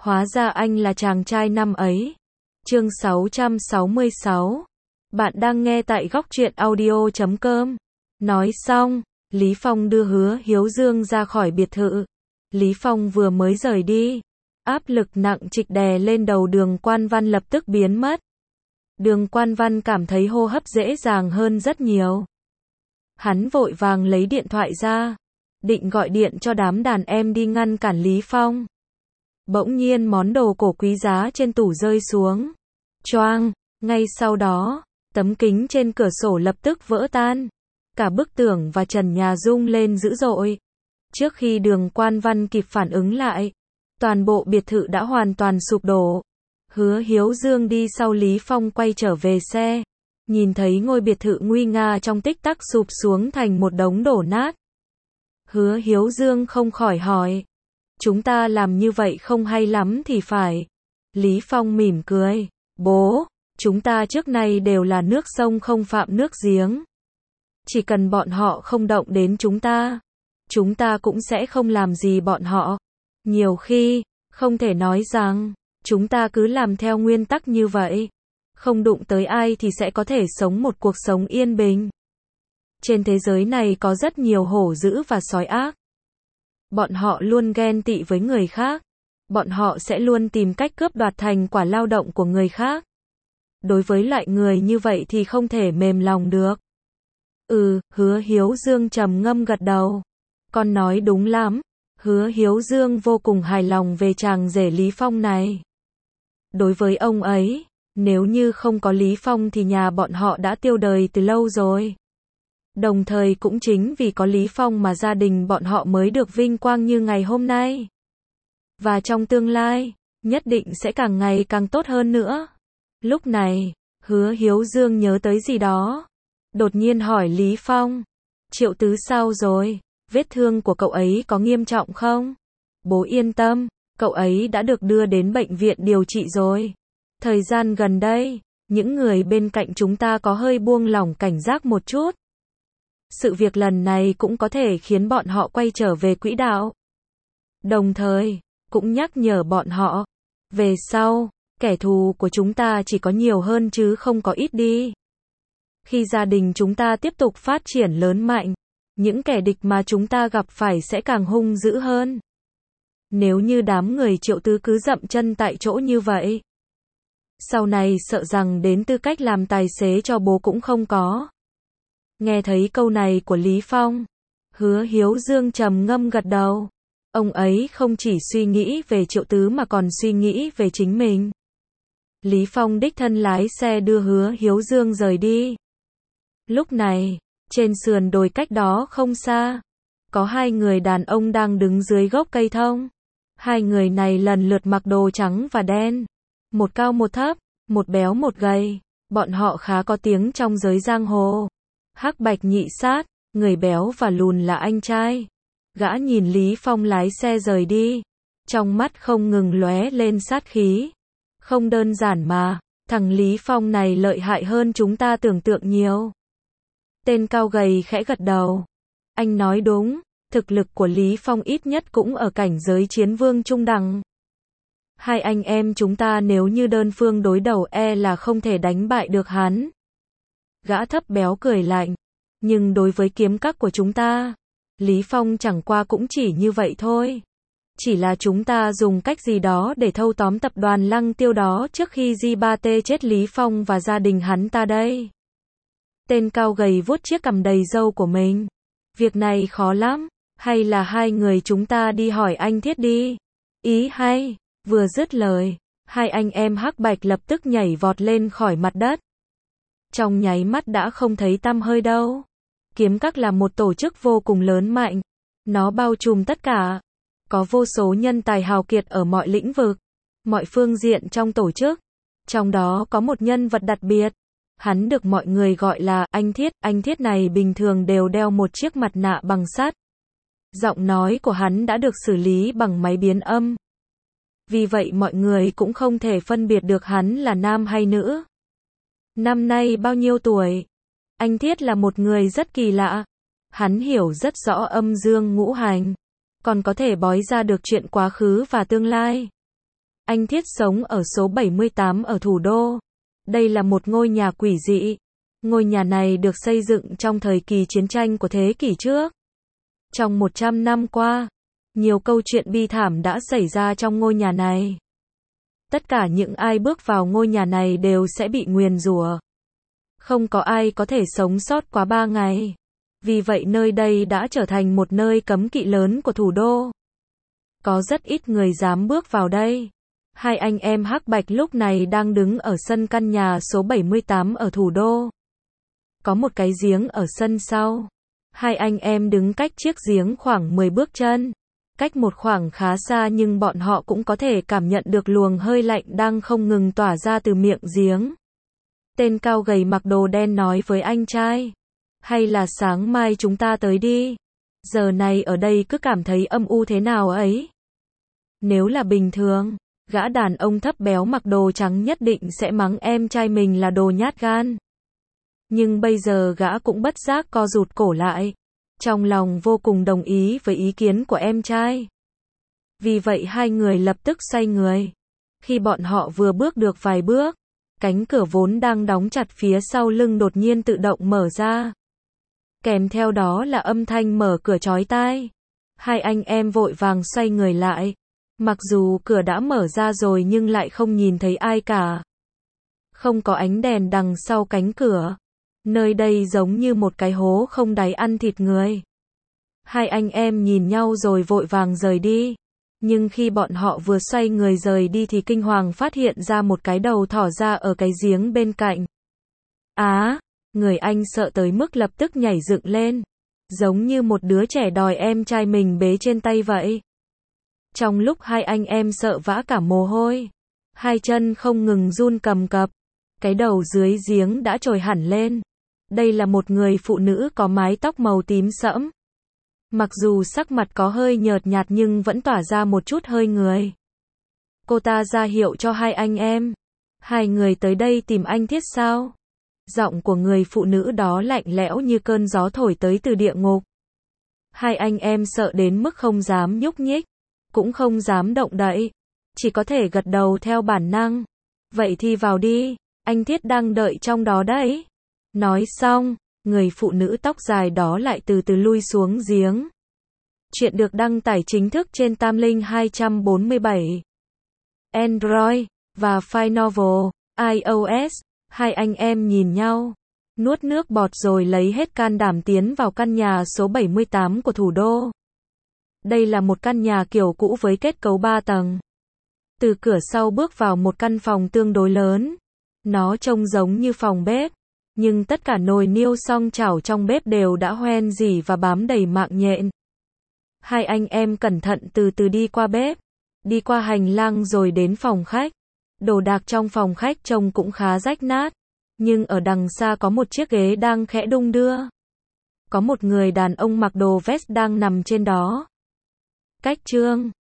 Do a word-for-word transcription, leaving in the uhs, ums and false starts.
Hóa ra anh là chàng trai năm ấy. Chương sáu trăm sáu mươi sáu. Bạn đang nghe tại góc truyện audio chấm com. Nói xong, Lý Phong đưa Hứa Hiếu Dương ra khỏi biệt thự. Lý Phong vừa mới rời đi, áp lực nặng trịch đè lên đầu Đường Quan Văn lập tức biến mất. Đường Quan Văn cảm thấy hô hấp dễ dàng hơn rất nhiều. Hắn vội vàng lấy điện thoại ra, định gọi điện cho đám đàn em đi ngăn cản Lý Phong. Bỗng nhiên món đồ cổ quý giá trên tủ rơi xuống. Choang, ngay sau đó, tấm kính trên cửa sổ lập tức vỡ tan. Cả bức tường và trần nhà rung lên dữ dội. Trước khi Đường Quan Văn kịp phản ứng lại, toàn bộ biệt thự đã hoàn toàn sụp đổ. Hứa Hiếu Dương đi sau Lý Phong quay trở về xe, nhìn thấy ngôi biệt thự nguy nga trong tích tắc sụp xuống thành một đống đổ nát. Hứa Hiếu Dương không khỏi hỏi, chúng ta làm như vậy không hay lắm thì phải. Lý Phong mỉm cười, bố, chúng ta trước nay đều là nước sông không phạm nước giếng. Chỉ cần bọn họ không động đến chúng ta, chúng ta cũng sẽ không làm gì bọn họ. Nhiều khi, không thể nói rằng, chúng ta cứ làm theo nguyên tắc như vậy, không đụng tới ai thì sẽ có thể sống một cuộc sống yên bình. Trên thế giới này có rất nhiều hổ dữ và sói ác. Bọn họ luôn ghen tị với người khác. Bọn họ sẽ luôn tìm cách cướp đoạt thành quả lao động của người khác. Đối với loại người như vậy thì không thể mềm lòng được. Ừ, Hứa Hiếu Dương trầm ngâm gật đầu. Con nói đúng lắm. Hứa Hiếu Dương vô cùng hài lòng về chàng rể Lý Phong này. Đối với ông ấy, nếu như không có Lý Phong thì nhà bọn họ đã tiêu đời từ lâu rồi. Đồng thời cũng chính vì có Lý Phong mà gia đình bọn họ mới được vinh quang như ngày hôm nay. Và trong tương lai, nhất định sẽ càng ngày càng tốt hơn nữa. Lúc này, Hứa Hiếu Dương nhớ tới gì đó. Đột nhiên hỏi Lý Phong, Triệu Tứ sao rồi? Vết thương của cậu ấy có nghiêm trọng không? Bố yên tâm, cậu ấy đã được đưa đến bệnh viện điều trị rồi. Thời gian gần đây, những người bên cạnh chúng ta có hơi buông lỏng cảnh giác một chút. Sự việc lần này cũng có thể khiến bọn họ quay trở về quỹ đạo. Đồng thời, cũng nhắc nhở bọn họ, về sau, kẻ thù của chúng ta chỉ có nhiều hơn chứ không có ít đi. Khi gia đình chúng ta tiếp tục phát triển lớn mạnh, những kẻ địch mà chúng ta gặp phải sẽ càng hung dữ hơn. Nếu như đám người Triệu Tứ cứ dậm chân tại chỗ như vậy, sau này sợ rằng đến tư cách làm tài xế cho bố cũng không có. Nghe thấy câu này của Lý Phong, Hứa Hiếu Dương trầm ngâm gật đầu. Ông ấy không chỉ suy nghĩ về Triệu Tứ mà còn suy nghĩ về chính mình. Lý Phong đích thân lái xe đưa Hứa Hiếu Dương rời đi. Lúc này, trên sườn đồi cách đó không xa, có hai người đàn ông đang đứng dưới gốc cây thông. Hai người này lần lượt mặc đồ trắng và đen, một cao một thấp, một béo một gầy. Bọn họ khá có tiếng trong giới giang hồ. Hắc Bạch Nhị Sát, người béo và lùn là anh trai. Gã nhìn Lý Phong lái xe rời đi, trong mắt không ngừng lóe lên sát khí. Không đơn giản mà, thằng Lý Phong này lợi hại hơn chúng ta tưởng tượng nhiều. Tên cao gầy khẽ gật đầu. Anh nói đúng, thực lực của Lý Phong ít nhất cũng ở cảnh giới chiến vương trung đẳng. Hai anh em chúng ta nếu như đơn phương đối đầu e là không thể đánh bại được hắn. Gã thấp béo cười lạnh. Nhưng đối với kiếm các của chúng ta, Lý Phong chẳng qua cũng chỉ như vậy thôi. Chỉ là chúng ta dùng cách gì đó để thâu tóm tập đoàn Lăng Tiêu đó trước khi G ba T chết Lý Phong và gia đình hắn ta đây. Tên cao gầy vuốt chiếc cằm đầy râu của mình. Việc này khó lắm, hay là hai người chúng ta đi hỏi anh Thiết đi. Ý hay, vừa dứt lời, hai anh em Hắc Bạch lập tức nhảy vọt lên khỏi mặt đất. Trong nháy mắt đã không thấy tăm hơi đâu. Kiếm các là một tổ chức vô cùng lớn mạnh. Nó bao trùm tất cả. Có vô số nhân tài hào kiệt ở mọi lĩnh vực, mọi phương diện trong tổ chức. Trong đó có một nhân vật đặc biệt. Hắn được mọi người gọi là anh Thiết. Anh Thiết này bình thường đều đeo một chiếc mặt nạ bằng sắt. Giọng nói của hắn đã được xử lý bằng máy biến âm. Vì vậy mọi người cũng không thể phân biệt được hắn là nam hay nữ. Năm nay bao nhiêu tuổi? Anh Thiết là một người rất kỳ lạ. Hắn hiểu rất rõ âm dương ngũ hành, còn có thể bói ra được chuyện quá khứ và tương lai. Anh Thiết sống ở số bảy mươi tám ở thủ đô. Đây là một ngôi nhà quỷ dị. Ngôi nhà này được xây dựng trong thời kỳ chiến tranh của thế kỷ trước. Trong một trăm năm qua, nhiều câu chuyện bi thảm đã xảy ra trong ngôi nhà này. Tất cả những ai bước vào ngôi nhà này đều sẽ bị nguyền rủa. Không có ai có thể sống sót quá ba ngày. Vì vậy nơi đây đã trở thành một nơi cấm kỵ lớn của thủ đô. Có rất ít người dám bước vào đây. Hai anh em Hắc Bạch lúc này đang đứng ở sân căn nhà số bảy mươi tám ở thủ đô. Có một cái giếng ở sân sau. Hai anh em đứng cách chiếc giếng khoảng mười bước chân. Cách một khoảng khá xa nhưng bọn họ cũng có thể cảm nhận được luồng hơi lạnh đang không ngừng tỏa ra từ miệng giếng. Tên cao gầy mặc đồ đen nói với anh trai. Hay là sáng mai chúng ta tới đi. Giờ này ở đây cứ cảm thấy âm u thế nào ấy. Nếu là bình thường, gã đàn ông thấp béo mặc đồ trắng nhất định sẽ mắng em trai mình là đồ nhát gan. Nhưng bây giờ gã cũng bất giác co rụt cổ lại. Trong lòng vô cùng đồng ý với ý kiến của em trai. Vì vậy hai người lập tức xoay người. Khi bọn họ vừa bước được vài bước, cánh cửa vốn đang đóng chặt phía sau lưng đột nhiên tự động mở ra. Kèm theo đó là âm thanh mở cửa chói tai. Hai anh em vội vàng xoay người lại. Mặc dù cửa đã mở ra rồi nhưng lại không nhìn thấy ai cả. Không có ánh đèn đằng sau cánh cửa. Nơi đây giống như một cái hố không đáy ăn thịt người. Hai anh em nhìn nhau rồi vội vàng rời đi. Nhưng khi bọn họ vừa xoay người rời đi thì kinh hoàng phát hiện ra một cái đầu thỏ ra ở cái giếng bên cạnh. Á, người anh sợ tới mức lập tức nhảy dựng lên. Giống như một đứa trẻ đòi em trai mình bế trên tay vậy. Trong lúc hai anh em sợ vã cả mồ hôi, hai chân không ngừng run cầm cập, cái đầu dưới giếng đã trồi hẳn lên. Đây là một người phụ nữ có mái tóc màu tím sẫm. Mặc dù sắc mặt có hơi nhợt nhạt nhưng vẫn tỏa ra một chút hơi người. Cô ta ra hiệu cho hai anh em. Hai người tới đây tìm anh Thiết sao? Giọng của người phụ nữ đó lạnh lẽo như cơn gió thổi tới từ địa ngục. Hai anh em sợ đến mức không dám nhúc nhích, cũng không dám động đậy, chỉ có thể gật đầu theo bản năng. Vậy thì vào đi, anh Thiết đang đợi trong đó đấy. Nói xong, người phụ nữ tóc dài đó lại từ từ lui xuống giếng. Chuyện được đăng tải chính thức trên Tam Linh hai bốn bảy, Android và File Novel, iOS. Hai anh em nhìn nhau, nuốt nước bọt rồi lấy hết can đảm tiến vào căn nhà số bảy mươi tám của thủ đô. Đây là một căn nhà kiểu cũ với kết cấu ba tầng. Từ cửa sau bước vào một căn phòng tương đối lớn. Nó trông giống như phòng bếp, nhưng tất cả nồi niêu song chảo trong bếp đều đã hoen rỉ và bám đầy mạng nhện. Hai anh em cẩn thận từ từ đi qua bếp, đi qua hành lang rồi đến phòng khách. Đồ đạc trong phòng khách trông cũng khá rách nát, nhưng ở đằng xa có một chiếc ghế đang khẽ đung đưa. Có một người đàn ông mặc đồ vest đang nằm trên đó. Cách chương